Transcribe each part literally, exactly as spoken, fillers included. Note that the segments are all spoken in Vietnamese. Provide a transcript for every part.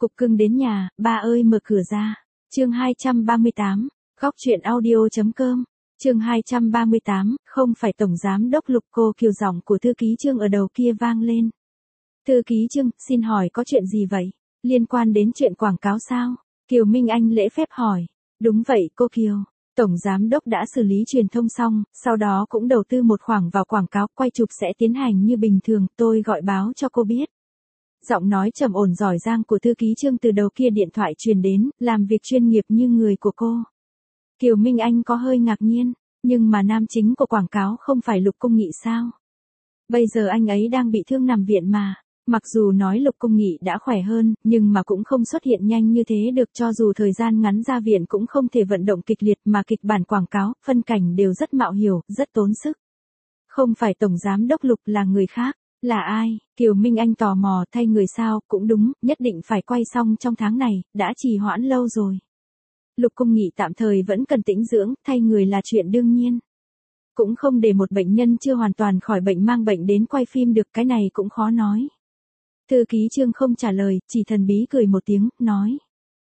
Cục cưng đến nhà, ba ơi mở cửa ra. Chương hai trăm ba mươi tám, góc truyện audio.com. Chương hai trăm ba mươi tám, không phải tổng giám đốc Lục cô Kiều, giọng của thư ký Trương ở đầu kia vang lên. Thư ký Trương, xin hỏi có chuyện gì vậy? Liên quan đến chuyện quảng cáo sao? Kiều Minh Anh lễ phép hỏi. Đúng vậy cô Kiều. Tổng giám đốc đã xử lý truyền thông xong, sau đó cũng đầu tư một khoản vào quảng cáo, quay chụp sẽ tiến hành như bình thường, tôi gọi báo cho cô biết. Giọng nói trầm ổn giỏi giang của thư ký Trương từ đầu kia điện thoại truyền đến, làm việc chuyên nghiệp như người của cô. Kiều Minh Anh có hơi ngạc nhiên, nhưng mà nam chính của quảng cáo không phải Lục Công Nghị sao? Bây giờ anh ấy đang bị thương nằm viện mà. Mặc dù nói Lục Công Nghị đã khỏe hơn, nhưng mà cũng không xuất hiện nhanh như thế được, cho dù thời gian ngắn ra viện cũng không thể vận động kịch liệt, mà kịch bản quảng cáo, phân cảnh đều rất mạo hiểm, rất tốn sức. Không phải tổng giám đốc Lục là người khác, là ai? Kiều Minh Anh tò mò, thay người sao? Cũng đúng, nhất định phải quay xong trong tháng này, đã trì hoãn lâu rồi. Lục Công Nghị tạm thời vẫn cần tĩnh dưỡng, thay người là chuyện đương nhiên. Cũng không để một bệnh nhân chưa hoàn toàn khỏi bệnh mang bệnh đến quay phim được, cái này cũng khó nói. Thư ký Trương không trả lời, chỉ thần bí cười một tiếng, nói.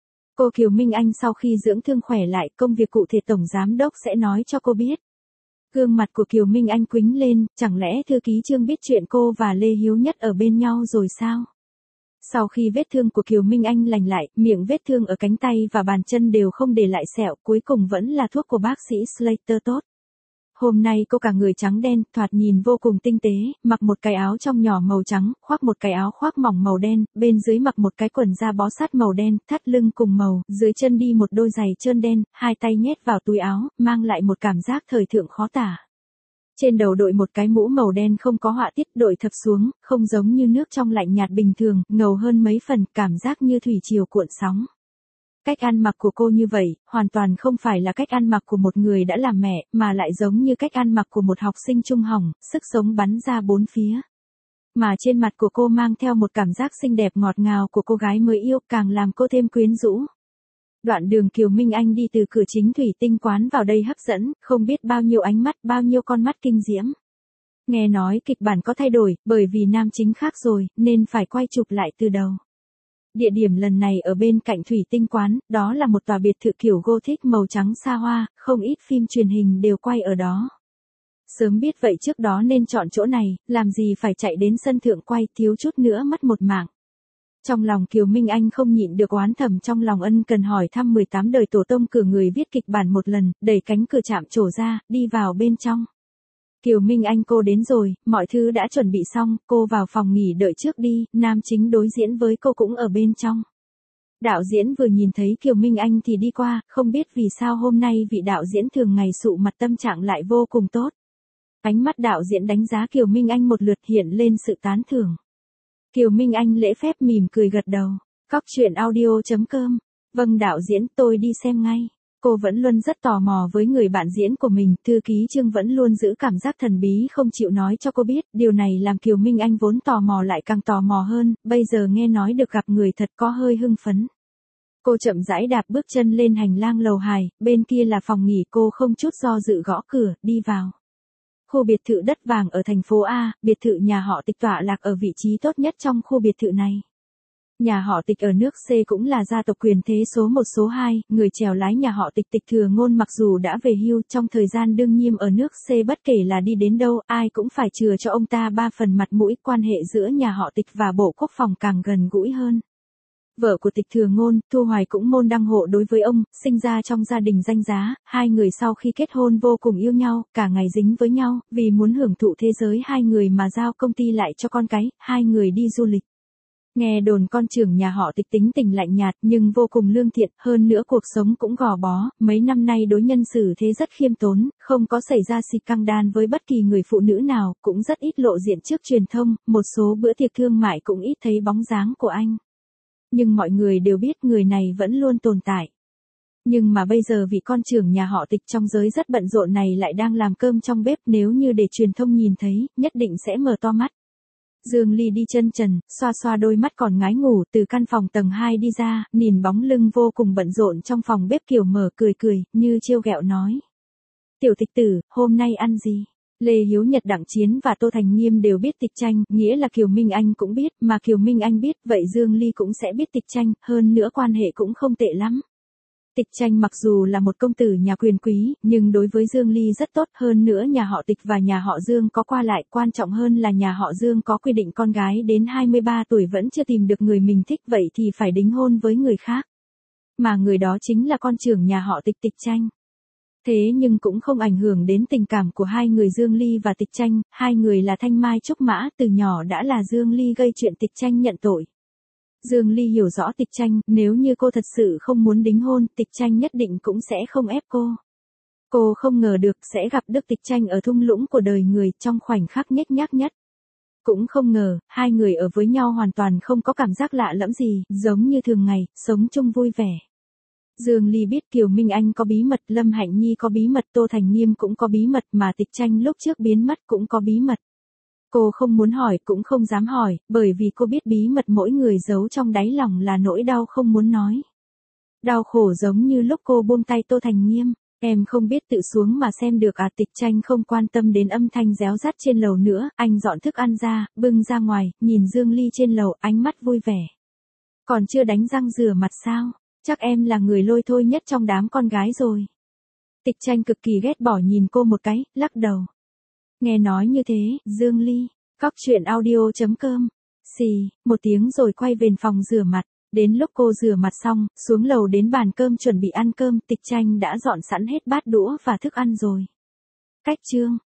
Cô Kiều Minh Anh sau khi dưỡng thương khỏe lại, công việc cụ thể tổng giám đốc sẽ nói cho cô biết. Gương mặt của Kiều Minh Anh quĩnh lên, chẳng lẽ thư ký Trương biết chuyện cô và Lê Hiếu Nhất ở bên nhau rồi sao? Sau khi vết thương của Kiều Minh Anh lành lại, miệng vết thương ở cánh tay và bàn chân đều không để lại sẹo, cuối cùng vẫn là thuốc của bác sĩ Slater tốt. Hôm nay cô cả người trắng đen, thoạt nhìn vô cùng tinh tế, mặc một cái áo trong nhỏ màu trắng, khoác một cái áo khoác mỏng màu đen, bên dưới mặc một cái quần da bó sát màu đen, thắt lưng cùng màu, dưới chân đi một đôi giày trơn đen, hai tay nhét vào túi áo, mang lại một cảm giác thời thượng khó tả. Trên đầu đội một cái mũ màu đen không có họa tiết, đội thập xuống, không giống như nước trong lạnh nhạt bình thường, ngầu hơn mấy phần, cảm giác như thủy triều cuộn sóng. Cách ăn mặc của cô như vậy, hoàn toàn không phải là cách ăn mặc của một người đã làm mẹ, mà lại giống như cách ăn mặc của một học sinh trung hỏng, sức sống bắn ra bốn phía. Mà trên mặt của cô mang theo một cảm giác xinh đẹp ngọt ngào của cô gái mới yêu, càng làm cô thêm quyến rũ. Đoạn đường Kiều Minh Anh đi từ cửa chính thủy tinh quán vào đây hấp dẫn, không biết bao nhiêu ánh mắt, bao nhiêu con mắt kinh diễm. Nghe nói kịch bản có thay đổi, bởi vì nam chính khác rồi, nên phải quay chụp lại từ đầu. Địa điểm lần này ở bên cạnh thủy tinh quán, đó là một tòa biệt thự kiểu Gothic màu trắng xa hoa, không ít phim truyền hình đều quay ở đó. Sớm biết vậy trước đó nên chọn chỗ này, làm gì phải chạy đến sân thượng quay, thiếu chút nữa mất một mạng. Trong lòng Kiều Minh Anh không nhịn được oán thầm trong lòng, ân cần hỏi thăm mười tám đời tổ tông, cử người viết kịch bản một lần, đẩy cánh cửa chạm trổ ra, đi vào bên trong. Kiều Minh Anh, cô đến rồi, mọi thứ đã chuẩn bị xong, cô vào phòng nghỉ đợi trước đi, nam chính đối diễn với cô cũng ở bên trong. Đạo diễn vừa nhìn thấy Kiều Minh Anh thì đi qua, không biết vì sao hôm nay vị đạo diễn thường ngày sụ mặt tâm trạng lại vô cùng tốt. Ánh mắt đạo diễn đánh giá Kiều Minh Anh một lượt, hiện lên sự tán thưởng. Kiều Minh Anh lễ phép mỉm cười gật đầu. Góc truyện audio.com. Vâng đạo diễn, tôi đi xem ngay. Cô vẫn luôn rất tò mò với người bạn diễn của mình, thư ký Trương vẫn luôn giữ cảm giác thần bí không chịu nói cho cô biết, điều này làm Kiều Minh Anh vốn tò mò lại càng tò mò hơn, bây giờ nghe nói được gặp người thật có hơi hưng phấn. Cô chậm rãi đạp bước chân lên hành lang lầu hai, bên kia là phòng nghỉ, cô không chút do dự gõ cửa, đi vào. Khu biệt thự đất vàng ở thành phố A, biệt thự nhà họ Tịch tọa lạc ở vị trí tốt nhất trong khu biệt thự này. Nhà họ Tịch ở nước C cũng là gia tộc quyền thế số một số hai, người chèo lái nhà họ Tịch Tịch Thừa Ngôn mặc dù đã về hưu trong thời gian đương nhiệm ở nước C, bất kể là đi đến đâu, ai cũng phải chừa cho ông ta ba phần mặt mũi, quan hệ giữa nhà họ Tịch và Bộ Quốc phòng càng gần gũi hơn. Vợ của Tịch Thừa Ngôn, Thu Hoài cũng môn đăng hộ đối với ông, sinh ra trong gia đình danh giá, hai người sau khi kết hôn vô cùng yêu nhau, cả ngày dính với nhau, vì muốn hưởng thụ thế giới hai người mà giao công ty lại cho con cái, hai người đi du lịch. Nghe đồn con trưởng nhà họ Tịch tính tình lạnh nhạt nhưng vô cùng lương thiện, hơn nữa cuộc sống cũng gò bó, mấy năm nay đối nhân xử thế rất khiêm tốn, không có xảy ra xì căng đan với bất kỳ người phụ nữ nào, cũng rất ít lộ diện trước truyền thông, một số bữa tiệc thương mại cũng ít thấy bóng dáng của anh. Nhưng mọi người đều biết người này vẫn luôn tồn tại. Nhưng mà bây giờ vị con trưởng nhà họ Tịch trong giới rất bận rộn này lại đang làm cơm trong bếp, nếu như để truyền thông nhìn thấy, nhất định sẽ mở to mắt. Dương Ly đi chân trần, xoa xoa đôi mắt còn ngái ngủ, từ căn phòng tầng hai đi ra, nhìn bóng lưng vô cùng bận rộn trong phòng bếp, kiểu mở cười cười, như trêu ghẹo nói. Tiểu Tịch tử, hôm nay ăn gì? Lê Hiếu Nhật, Đặng Chiến và Tô Thành Nghiêm đều biết Tịch Tranh, nghĩa là Kiều Minh Anh cũng biết, mà Kiều Minh Anh biết, vậy Dương Ly cũng sẽ biết Tịch Tranh, hơn nữa quan hệ cũng không tệ lắm. Tịch Tranh mặc dù là một công tử nhà quyền quý, nhưng đối với Dương Ly rất tốt, hơn nữa nhà họ Tịch và nhà họ Dương có qua lại, quan trọng hơn là nhà họ Dương có quy định con gái đến hai mươi ba tuổi vẫn chưa tìm được người mình thích, vậy thì phải đính hôn với người khác. Mà người đó chính là con trưởng nhà họ Tịch, Tịch Tranh. Thế nhưng cũng không ảnh hưởng đến tình cảm của hai người Dương Ly và Tịch Tranh, hai người là thanh mai trúc mã, từ nhỏ đã là Dương Ly gây chuyện Tịch Tranh nhận tội. Dương Ly hiểu rõ Tịch Tranh, nếu như cô thật sự không muốn đính hôn, Tịch Tranh nhất định cũng sẽ không ép cô. Cô không ngờ được sẽ gặp được Tịch Tranh ở thung lũng của đời người trong khoảnh khắc nhếch nhác nhất. Cũng không ngờ, hai người ở với nhau hoàn toàn không có cảm giác lạ lẫm gì, giống như thường ngày, sống chung vui vẻ. Dương Ly biết Kiều Minh Anh có bí mật, Lâm Hạnh Nhi có bí mật, Tô Thành Nghiêm cũng có bí mật, mà Tịch Tranh lúc trước biến mất cũng có bí mật. Cô không muốn hỏi cũng không dám hỏi, bởi vì cô biết bí mật mỗi người giấu trong đáy lòng là nỗi đau không muốn nói. Đau khổ giống như lúc cô buông tay Tô Thành Nghiêm, em không biết tự xuống mà xem được à. Tịch Tranh không quan tâm đến âm thanh réo rắt trên lầu nữa, anh dọn thức ăn ra, bưng ra ngoài, nhìn Dương Ly trên lầu, ánh mắt vui vẻ. Còn chưa đánh răng rửa mặt sao? Chắc em là người lôi thôi nhất trong đám con gái rồi. Tịch Tranh cực kỳ ghét bỏ nhìn cô một cái, lắc đầu. Nghe nói như thế, Dương Ly, Cóc Truyện Audio chấm com, xì, một tiếng rồi quay về phòng rửa mặt. Đến lúc cô rửa mặt xong, xuống lầu đến bàn cơm chuẩn bị ăn cơm, Tịch Tranh đã dọn sẵn hết bát đũa và thức ăn rồi. Cách chương